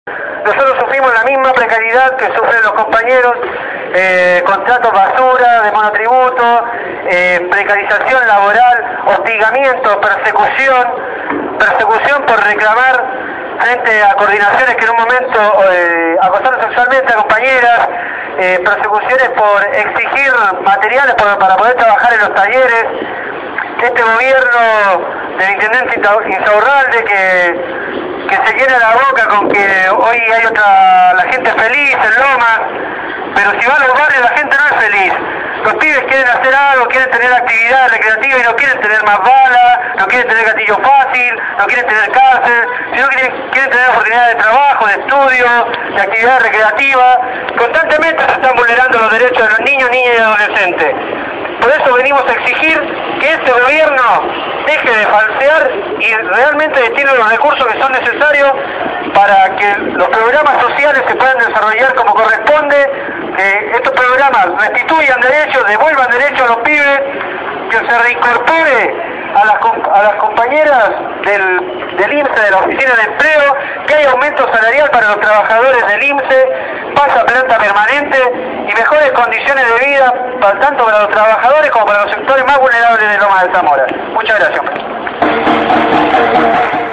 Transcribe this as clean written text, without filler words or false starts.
Nosotros sufrimos la misma precariedad que sufren los compañeros, contratos basura, de monotributo, precarización laboral, hostigamiento, persecución por reclamar frente a coordinaciones que en un momento acosaron sexualmente a compañeras, persecuciones por exigir materiales para poder trabajar en los talleres. Este gobierno del intendente Insaurralde que se llena la boca con que hoy hay la gente feliz en Lomas, pero si va a los barrios la gente no es feliz. Los pibes quieren hacer algo, quieren tener actividad recreativa y no quieren tener más balas, no quieren tener gatillo fácil, no quieren tener cárcel, sino que quieren tener oportunidades de trabajo, de estudio, de actividad recreativa. Constantemente se están vulnerando los derechos de los niños, niñas y adolescentes. Por eso venimos a exigir que este gobierno deje de falsear y realmente destine los recursos que son necesarios para que los programas sociales se puedan desarrollar como corresponde, que estos programas restituyan derechos, devuelvan derechos a los pibes, que se reincorpore a las compañeras del IMSE, de la Oficina de Empleo, que haya aumento salarial para los trabajadores del IMSE, pasa a planta permanente y mejores condiciones de vida, tanto para los trabajadores como para los sectores más vulnerables de Lomas de Zamora. Muchas gracias.